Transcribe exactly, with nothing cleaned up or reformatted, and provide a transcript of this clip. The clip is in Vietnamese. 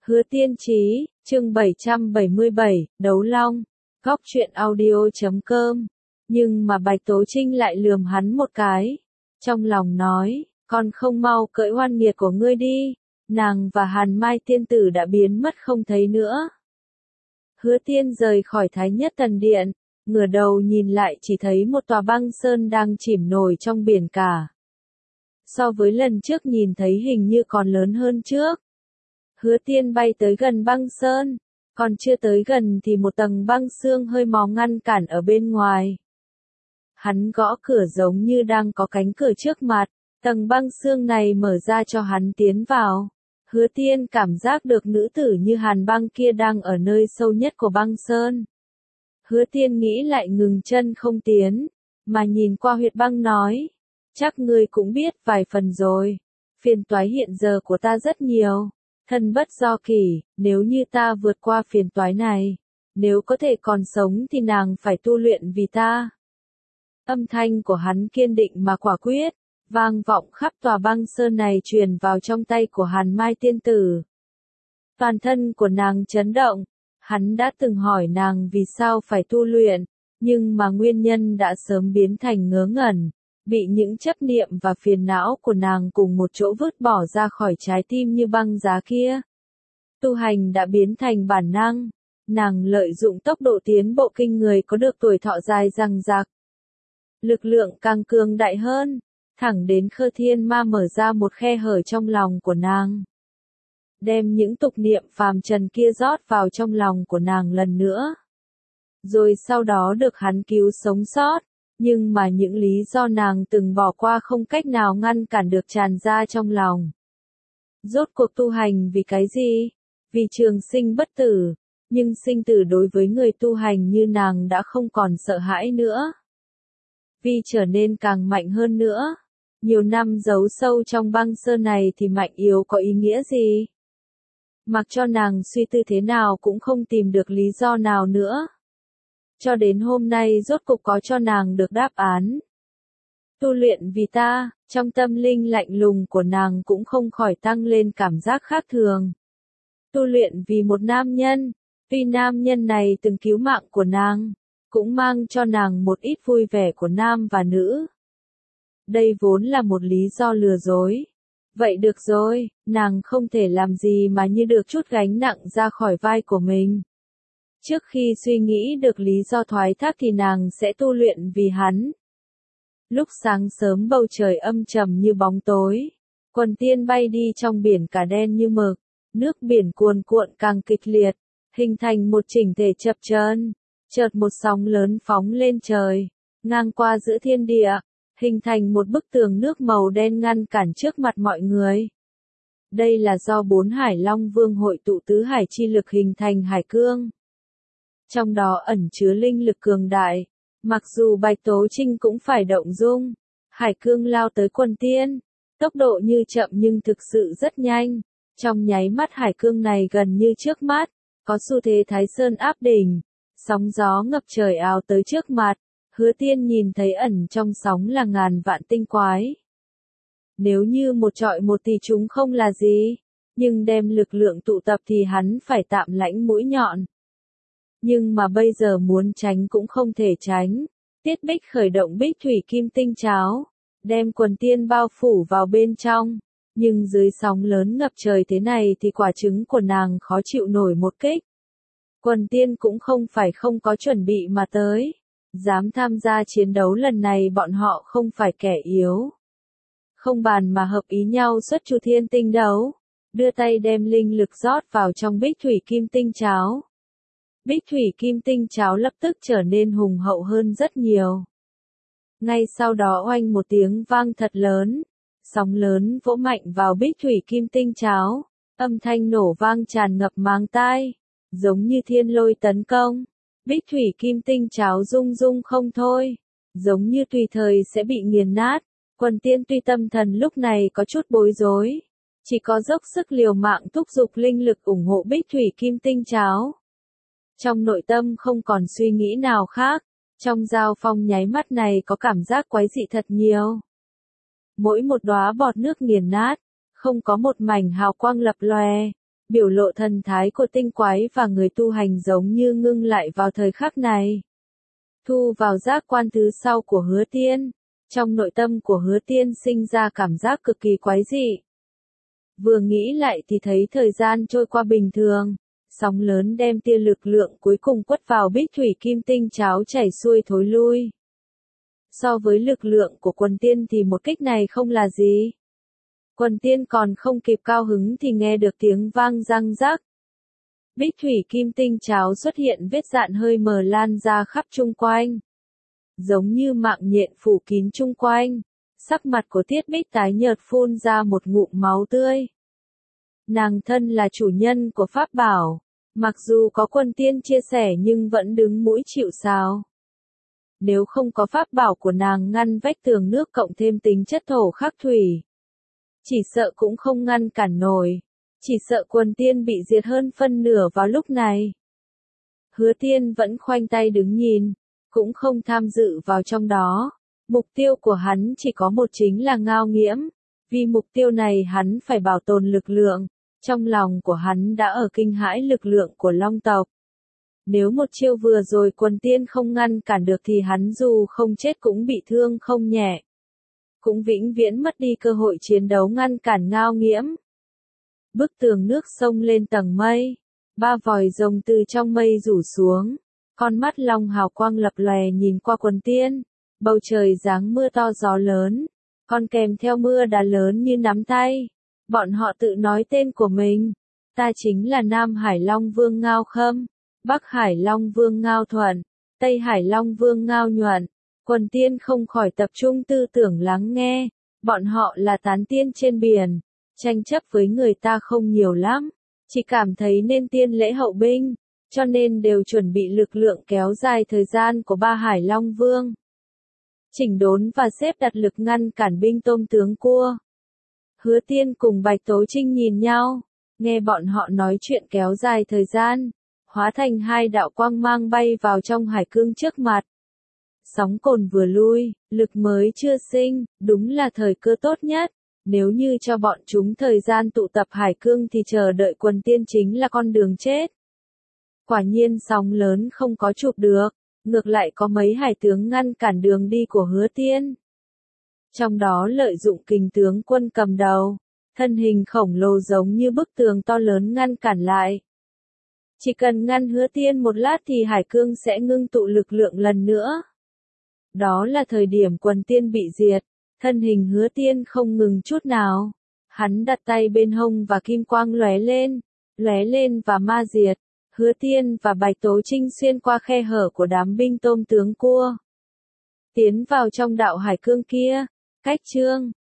Hứa Tiên Chí, chương bảy trăm bảy mươi bảy, Đấu Long, Góc truyện audio chấm com. Nhưng mà Bạch Tố Trinh lại lườm hắn một cái. Trong lòng nói, con không mau cởi oan nghiệt của ngươi đi. Nàng và Hàn Mai tiên tử đã biến mất không thấy nữa. Hứa Tiên rời khỏi Thái Nhất Thần Điện, ngửa đầu nhìn lại chỉ thấy một tòa băng sơn đang chìm nổi trong biển cả. So với lần trước nhìn thấy hình như còn lớn hơn trước. Hứa Tiên bay tới gần băng sơn, còn chưa tới gần thì một tầng băng xương hơi mỏng ngăn cản ở bên ngoài. Hắn gõ cửa giống như đang có cánh cửa trước mặt, tầng băng xương này mở ra cho hắn tiến vào. Hứa Tiên cảm giác được nữ tử như Hàn Băng kia đang ở nơi sâu nhất của băng sơn. Hứa Tiên nghĩ lại ngừng chân không tiến, mà nhìn qua huyệt băng nói, chắc ngươi cũng biết vài phần rồi, phiền toái hiện giờ của ta rất nhiều. Thân bất do kỷ, nếu như ta vượt qua phiền toái này, nếu có thể còn sống thì nàng phải tu luyện vì ta. Âm thanh của hắn kiên định mà quả quyết, vang vọng khắp tòa băng sơn này truyền vào trong tay của Hàn Mai tiên tử. Toàn thân của nàng chấn động, hắn đã từng hỏi nàng vì sao phải tu luyện, nhưng mà nguyên nhân đã sớm biến thành ngớ ngẩn. Bị những chấp niệm và phiền não của nàng cùng một chỗ vứt bỏ ra khỏi trái tim như băng giá kia. Tu hành đã biến thành bản năng, nàng lợi dụng tốc độ tiến bộ kinh người có được tuổi thọ dài dằng dặc. Lực lượng càng cường đại hơn, thẳng đến Khơ Thiên Ma mở ra một khe hở trong lòng của nàng. Đem những tục niệm phàm trần kia rót vào trong lòng của nàng lần nữa. Rồi sau đó được hắn cứu sống sót. Nhưng mà những lý do nàng từng bỏ qua không cách nào ngăn cản được tràn ra trong lòng. Rốt cuộc tu hành vì cái gì? Vì trường sinh bất tử, nhưng sinh tử đối với người tu hành như nàng đã không còn sợ hãi nữa. Vì trở nên càng mạnh hơn nữa. Nhiều năm giấu sâu trong băng sơn này thì mạnh yếu có ý nghĩa gì? Mặc cho nàng suy tư thế nào cũng không tìm được lý do nào nữa. Cho đến hôm nay rốt cục có cho nàng được đáp án. Tu luyện vì ta, trong tâm linh lạnh lùng của nàng cũng không khỏi tăng lên cảm giác khác thường. Tu luyện vì một nam nhân, tuy nam nhân này từng cứu mạng của nàng, cũng mang cho nàng một ít vui vẻ của nam và nữ. Đây vốn là một lý do lừa dối. Vậy được rồi, nàng không thể làm gì mà như được chút gánh nặng ra khỏi vai của mình. Trước khi suy nghĩ được lý do thoái thác thì nàng sẽ tu luyện vì hắn. Lúc sáng sớm bầu trời âm trầm như bóng tối. Quần tiên bay đi trong biển cả đen như mực. Nước biển cuồn cuộn càng kịch liệt. Hình thành một chỉnh thể chập chờn. Chợt một sóng lớn phóng lên trời. Ngang qua giữa thiên địa. Hình thành một bức tường nước màu đen ngăn cản trước mặt mọi người. Đây là do bốn hải long vương hội tụ tứ hải chi lực hình thành hải cương. Trong đó ẩn chứa linh lực cường đại, mặc dù Bạch Tố Trinh cũng phải động dung. Hải cương lao tới quần tiên, tốc độ như chậm nhưng thực sự rất nhanh. Trong nháy mắt hải cương này gần như trước mắt, có xu thế Thái Sơn áp đỉnh, sóng gió ngập trời ào tới trước mặt. Hứa Tiên nhìn thấy ẩn trong sóng là ngàn vạn tinh quái. Nếu như một trọi một thì chúng không là gì, nhưng đem lực lượng tụ tập thì hắn phải tạm lãnh mũi nhọn. Nhưng mà bây giờ muốn tránh cũng không thể tránh. Tiết Bích khởi động Bích Thủy Kim Tinh Cháo, đem quần tiên bao phủ vào bên trong. Nhưng dưới sóng lớn ngập trời thế này thì quả trứng của nàng khó chịu nổi một kích. Quần tiên cũng không phải không có chuẩn bị mà tới. Dám tham gia chiến đấu lần này bọn họ không phải kẻ yếu. Không bàn mà hợp ý nhau xuất Chu Thiên Tinh đấu. Đưa tay đem linh lực rót vào trong Bích Thủy Kim Tinh Cháo. Bích Thủy Kim Tinh Cháo lập tức trở nên hùng hậu hơn rất nhiều. Ngay sau đó oanh một tiếng vang thật lớn, sóng lớn vỗ mạnh vào Bích Thủy Kim Tinh Cháo, âm thanh nổ vang tràn ngập màng tai, giống như thiên lôi tấn công. Bích Thủy Kim Tinh Cháo rung rung không thôi, giống như tùy thời sẽ bị nghiền nát. Quần tiên tuy tâm thần lúc này có chút bối rối, chỉ có dốc sức liều mạng thúc giục linh lực ủng hộ Bích Thủy Kim Tinh Cháo. Trong nội tâm không còn suy nghĩ nào khác, trong giao phong nháy mắt này có cảm giác quái dị thật nhiều. Mỗi một đóa bọt nước nghiền nát, không có một mảnh hào quang lập lòe, Biểu lộ thần thái của tinh quái và người tu hành giống như ngưng lại vào thời khắc này. Thu vào giác quan thứ sau của Hứa Tiên. Trong nội tâm của Hứa Tiên sinh ra cảm giác cực kỳ quái dị. Vừa nghĩ lại thì thấy thời gian trôi qua bình thường. Sóng lớn đem tia lực lượng cuối cùng quất vào bích thủy kim tinh cháo chảy xuôi thối lui. So với lực lượng của Quần Tiên thì một kích này không là gì. Quần Tiên còn không kịp cao hứng thì nghe được tiếng vang răng rắc. Bích thủy kim tinh cháo xuất hiện vết dạn hơi mờ lan ra khắp chung quanh. Giống như mạng nhện phủ kín chung quanh. Sắc mặt của Tiết Bích tái nhợt phun ra một ngụm máu tươi. Nàng thân là chủ nhân của pháp bảo. Mặc dù có Quần Tiên chia sẻ nhưng vẫn đứng mũi chịu sào. Nếu không có pháp bảo của nàng ngăn vách tường nước cộng thêm tính chất thổ khắc thủy. Chỉ sợ cũng không ngăn cản nổi. Chỉ sợ Quần Tiên bị diệt hơn phân nửa vào lúc này. Hứa Tiên vẫn khoanh tay đứng nhìn. Cũng không tham dự vào trong đó. Mục tiêu của hắn chỉ có một chính là Ngao Nghiễm. Vì mục tiêu này hắn phải bảo tồn lực lượng. Trong lòng của hắn đã ở kinh hãi lực lượng của Long tộc. Nếu một chiêu vừa rồi Quần Tiên không ngăn cản được thì hắn dù không chết cũng bị thương không nhẹ. Cũng vĩnh viễn mất đi cơ hội chiến đấu ngăn cản Ngao Nghiễm. Bức tường nước sông lên tầng mây. Ba vòi rồng từ trong mây rủ xuống. Con mắt long hào quang lập lòe nhìn qua Quần Tiên. Bầu trời giáng mưa to gió lớn. Còn kèm theo mưa đá lớn như nắm tay. Bọn họ tự nói tên của mình. Ta chính là Nam Hải Long Vương Ngao Khâm. Bắc Hải Long Vương Ngao Thuận. Tây Hải Long Vương Ngao Nhuận. Quần Tiên không khỏi tập trung tư tưởng lắng nghe. Bọn họ là tán tiên trên biển. Tranh chấp với người ta không nhiều lắm. Chỉ cảm thấy nên tiên lễ hậu binh. Cho nên đều chuẩn bị lực lượng kéo dài thời gian của ba Hải Long Vương. Chỉnh đốn và xếp đặt lực ngăn cản binh tôm tướng cua. Hứa Tiên cùng Bạch Tố Trinh nhìn nhau. Nghe bọn họ nói chuyện kéo dài thời gian. Hóa thành hai đạo quang mang bay vào trong hải cương trước mặt. Sóng cồn vừa lui, lực mới chưa sinh, đúng là thời cơ tốt nhất. Nếu như cho bọn chúng thời gian tụ tập hải cương thì chờ đợi Quần Tiên chính là con đường chết. Quả nhiên sóng lớn không có chụp được, ngược lại có mấy hải tướng ngăn cản đường đi của Hứa Tiên. Trong đó lợi dụng Kình tướng quân cầm đầu, thân hình khổng lồ giống như bức tường to lớn ngăn cản lại. Chỉ cần ngăn Hứa Tiên một lát thì hải cương sẽ ngưng tụ lực lượng lần nữa. Đó là thời điểm Quần Tiên bị diệt, thân hình Hứa Tiên không ngừng chút nào. Hắn đặt tay bên hông và kim quang lóe lên, lóe lên và ma diệt. Hứa Tiên và Bạch Tố Trinh xuyên qua khe hở của đám binh tôm tướng cua. Tiến vào trong đạo hải cương kia. Cách chương